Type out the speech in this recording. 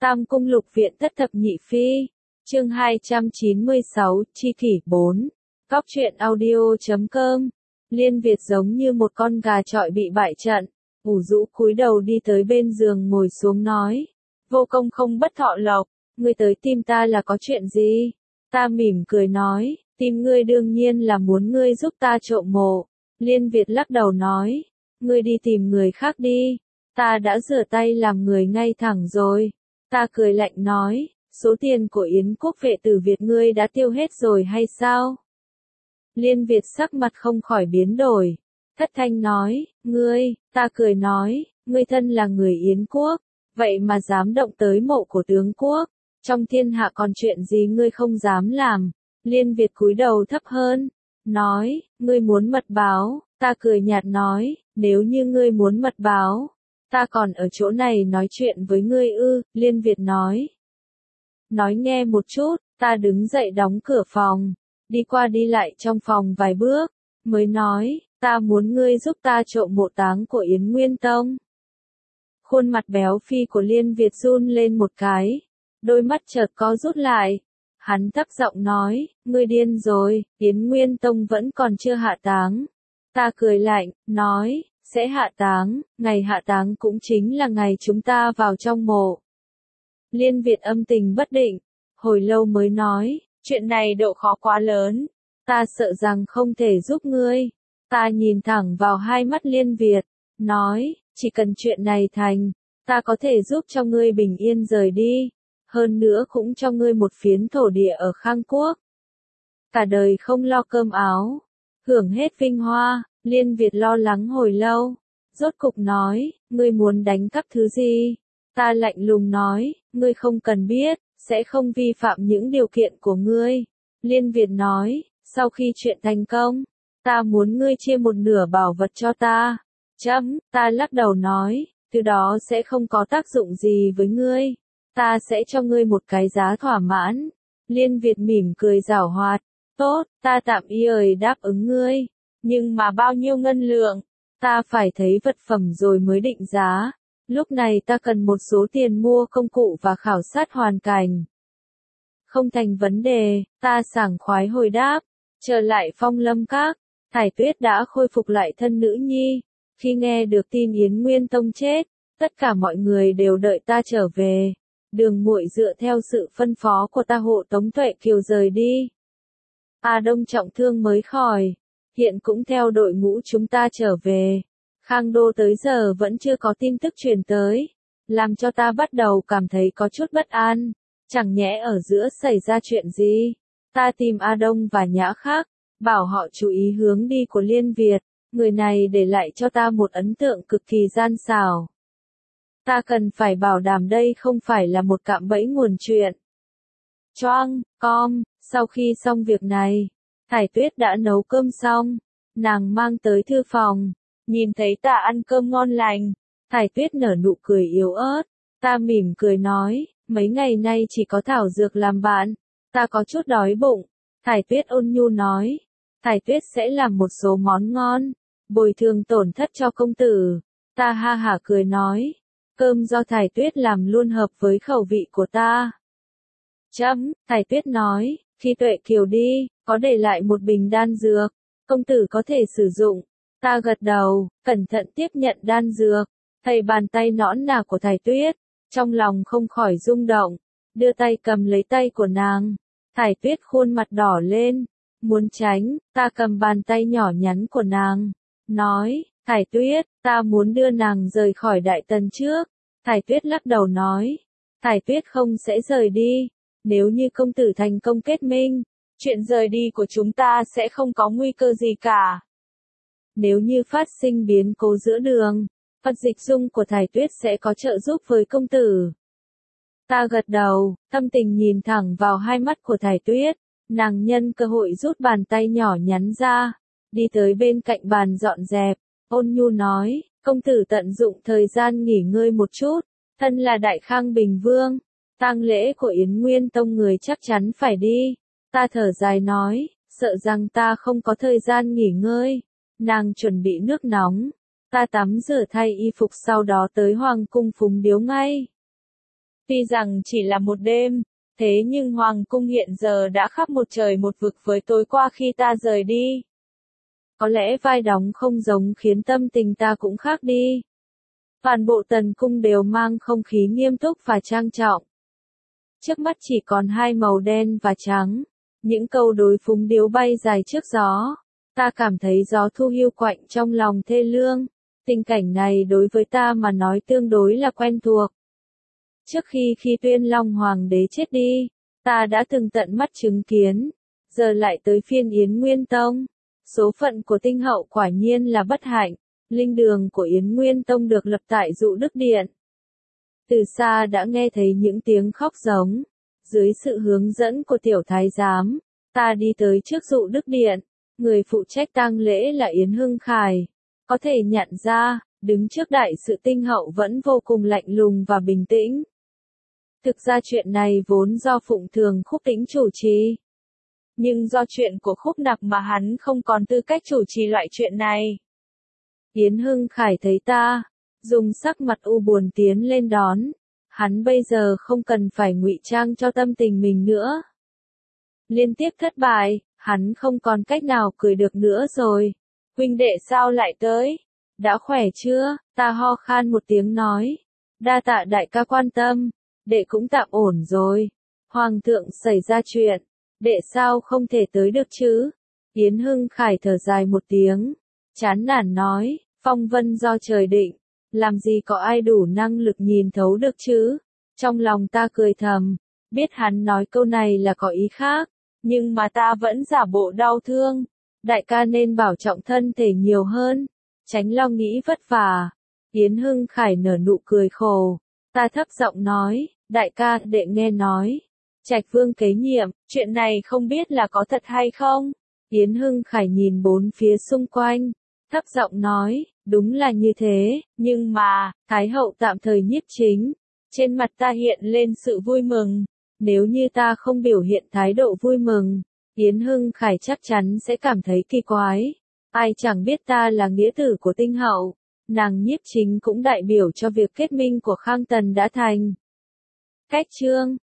Tam Cung Lục Viện Thất Thập Nhị Phi, chương 296, Chi Kỷ 4, Góc truyện audio.com. Liên Việt giống như một con gà chọi bị bại trận, ủ rũ cúi đầu đi tới bên giường ngồi xuống nói. Vô công không bất thọ lộc, ngươi tới tìm ta là có chuyện gì? Ta mỉm cười nói, tìm ngươi đương nhiên là muốn ngươi giúp ta trộm mộ. Liên Việt lắc đầu nói, ngươi đi tìm người khác đi, ta đã rửa tay làm người ngay thẳng rồi. Ta cười lạnh nói, số tiền của Yến quốc vệ tử Việt ngươi đã tiêu hết rồi hay sao? Liên Việt sắc mặt không khỏi biến đổi. Thất thanh nói, ngươi, ta cười nói, ngươi thân là người Yến quốc, vậy mà dám động tới mộ của tướng quốc, trong thiên hạ còn chuyện gì ngươi không dám làm? Liên Việt cúi đầu thấp hơn, nói, ngươi muốn mật báo, ta cười nhạt nói, nếu như ngươi muốn mật báo, ta còn ở chỗ này nói chuyện với ngươi ư? Liên Việt nói. Nói nghe một chút, ta đứng dậy đóng cửa phòng, đi qua đi lại trong phòng vài bước, mới nói, ta muốn ngươi giúp ta trộm mộ táng của Yến Nguyên Tông. Khuôn mặt béo phi của Liên Việt run lên một cái, đôi mắt chợt co rút lại. Hắn thấp giọng nói, ngươi điên rồi, Yến Nguyên Tông vẫn còn chưa hạ táng. Ta cười lạnh, nói, sẽ hạ táng, ngày hạ táng cũng chính là ngày chúng ta vào trong mộ. Liên Việt âm tình bất định, hồi lâu mới nói, chuyện này độ khó quá lớn, ta sợ rằng không thể giúp ngươi. Ta nhìn thẳng vào hai mắt Liên Việt, nói, chỉ cần chuyện này thành, ta có thể giúp cho ngươi bình yên rời đi, hơn nữa cũng cho ngươi một phiến thổ địa ở Khang Quốc. Cả đời không lo cơm áo, hưởng hết vinh hoa. Liên Việt lo lắng hồi lâu, rốt cục nói, ngươi muốn đánh cắp thứ gì? Ta lạnh lùng nói, ngươi không cần biết, sẽ không vi phạm những điều kiện của ngươi. Liên Việt nói, sau khi chuyện thành công, ta muốn ngươi chia một nửa bảo vật cho ta. Ta lắc đầu nói, từ đó sẽ không có tác dụng gì với ngươi. Ta sẽ cho ngươi một cái giá thỏa mãn. Liên Việt mỉm cười giảo hoạt, tốt, ta tạm ý đáp ứng ngươi. Nhưng mà bao nhiêu ngân lượng? Ta phải thấy vật phẩm rồi mới định giá. Lúc này ta cần một số tiền mua công cụ và khảo sát hoàn cảnh. Không thành vấn đề, ta sảng khoái hồi đáp. Trở lại Phong Lâm Các, Thải Tuyết đã khôi phục lại thân nữ nhi. Khi nghe được tin Yến Nguyên Tông chết, tất cả mọi người đều đợi ta trở về. Đường Muội dựa theo sự phân phó của ta hộ tống Tuệ Kiều rời đi. A Đông trọng thương mới khỏi, hiện cũng theo đội ngũ chúng ta trở về. Khang Đô tới giờ vẫn chưa có tin tức truyền tới, làm cho ta bắt đầu cảm thấy có chút bất an. Chẳng nhẽ ở giữa xảy ra chuyện gì? Ta tìm A Đông và Nhã Khắc, bảo họ chú ý hướng đi của Liên Việt, người này để lại cho ta một ấn tượng cực kỳ gian xảo. Ta cần phải bảo đảm đây không phải là một cạm bẫy nguồn chuyện. Sau khi xong việc này, Thải Tuyết đã nấu cơm xong, nàng mang tới thư phòng, nhìn thấy ta ăn cơm ngon lành, Thải Tuyết nở nụ cười yếu ớt, ta mỉm cười nói, mấy ngày nay chỉ có thảo dược làm bạn, ta có chút đói bụng. Thải Tuyết ôn nhu nói, Thải Tuyết sẽ làm một số món ngon, bồi thường tổn thất cho công tử. Ta ha hả cười nói, cơm do Thải Tuyết làm luôn hợp với khẩu vị của ta. Thải Tuyết nói, khi Tuệ Kiều đi, có để lại một bình đan dược, công tử có thể sử dụng. Ta gật đầu, cẩn thận tiếp nhận đan dược, thấy bàn tay nõn nà của Thải Tuyết, trong lòng không khỏi rung động, đưa tay cầm lấy tay của nàng. Thải Tuyết khuôn mặt đỏ lên, muốn tránh, ta cầm bàn tay nhỏ nhắn của nàng, nói, Thải Tuyết, ta muốn đưa nàng rời khỏi Đại Tần trước. Thải Tuyết lắc đầu nói, Thải Tuyết không sẽ rời đi, nếu như công tử thành công kết minh, chuyện rời đi của chúng ta sẽ không có nguy cơ gì cả. Nếu như phát sinh biến cố giữa đường, Phật Dịch Dung của Thải Tuyết sẽ có trợ giúp với công tử. Ta gật đầu, tâm tình nhìn thẳng vào hai mắt của Thải Tuyết, nàng nhân cơ hội rút bàn tay nhỏ nhắn ra, đi tới bên cạnh bàn dọn dẹp, ôn nhu nói, công tử tận dụng thời gian nghỉ ngơi một chút, thân là Đại Khang Bình Vương, tang lễ của Yến Nguyên Tông người chắc chắn phải đi. Ta thở dài nói, sợ rằng ta không có thời gian nghỉ ngơi. Nàng chuẩn bị nước nóng, ta tắm rửa thay y phục sau đó tới Hoàng cung phúng điếu ngay. Tuy rằng chỉ là một đêm, thế nhưng Hoàng cung hiện giờ đã khác một trời một vực với tối qua khi ta rời đi. Có lẽ vai đóng không giống khiến tâm tình ta cũng khác đi. Toàn bộ tần cung đều mang không khí nghiêm túc và trang trọng. Trước mắt chỉ còn hai màu đen và trắng. Những câu đối phúng điếu bay dài trước gió. Ta cảm thấy gió thu hiu quạnh trong lòng thê lương. Tình cảnh này đối với ta mà nói tương đối là quen thuộc. Trước khi Tuyên Long Hoàng đế chết đi, ta đã từng tận mắt chứng kiến. Giờ lại tới phiên Yến Nguyên Tông. Số phận của tinh hậu quả nhiên là bất hạnh. Linh đường của Yến Nguyên Tông được lập tại Dụ Đức Điện. Từ xa đã nghe thấy những tiếng khóc giống. Dưới sự hướng dẫn của tiểu thái giám, ta đi tới trước Dụ Đức Điện. Người phụ trách tang lễ là Yến Hưng Khải. Có thể nhận ra, đứng trước đại sự tinh hậu vẫn vô cùng lạnh lùng và bình tĩnh. Thực ra chuyện này vốn do Phụng Thường Khúc Tĩnh chủ trì. Nhưng do chuyện của Khúc Nặc mà hắn không còn tư cách chủ trì loại chuyện này. Yến Hưng Khải thấy ta, dùng sắc mặt u buồn tiến lên đón. Hắn bây giờ không cần phải ngụy trang cho tâm tình mình nữa. Liên tiếp thất bại, hắn không còn cách nào cười được nữa rồi. Huynh đệ sao lại tới? Đã khỏe chưa? Ta ho khan một tiếng nói. Đa tạ đại ca quan tâm, đệ cũng tạm ổn rồi. Hoàng thượng xảy ra chuyện, đệ sao không thể tới được chứ? Yến Hưng Khải thở dài một tiếng, chán nản nói, phong vân do trời định, làm gì có ai đủ năng lực nhìn thấu được chứ? Trong lòng ta cười thầm, biết hắn nói câu này là có ý khác, nhưng mà ta vẫn giả bộ đau thương. Đại ca nên bảo trọng thân thể nhiều hơn, tránh lo nghĩ vất vả. Yến Hưng Khải nở nụ cười khổ. Ta thấp giọng nói, đại ca, đệ nghe nói. Trạch Vương kế nhiệm, chuyện này không biết là có thật hay không? Yến Hưng Khải nhìn bốn phía xung quanh, thấp giọng nói, đúng là như thế, nhưng mà, Thái hậu tạm thời nhiếp chính. Trên mặt ta hiện lên sự vui mừng. Nếu như ta không biểu hiện thái độ vui mừng, Yến Hưng Khải chắc chắn sẽ cảm thấy kỳ quái. Ai chẳng biết ta là nghĩa tử của tinh hậu, nàng nhiếp chính cũng đại biểu cho việc kết minh của Khang Tần đã thành. Cách chương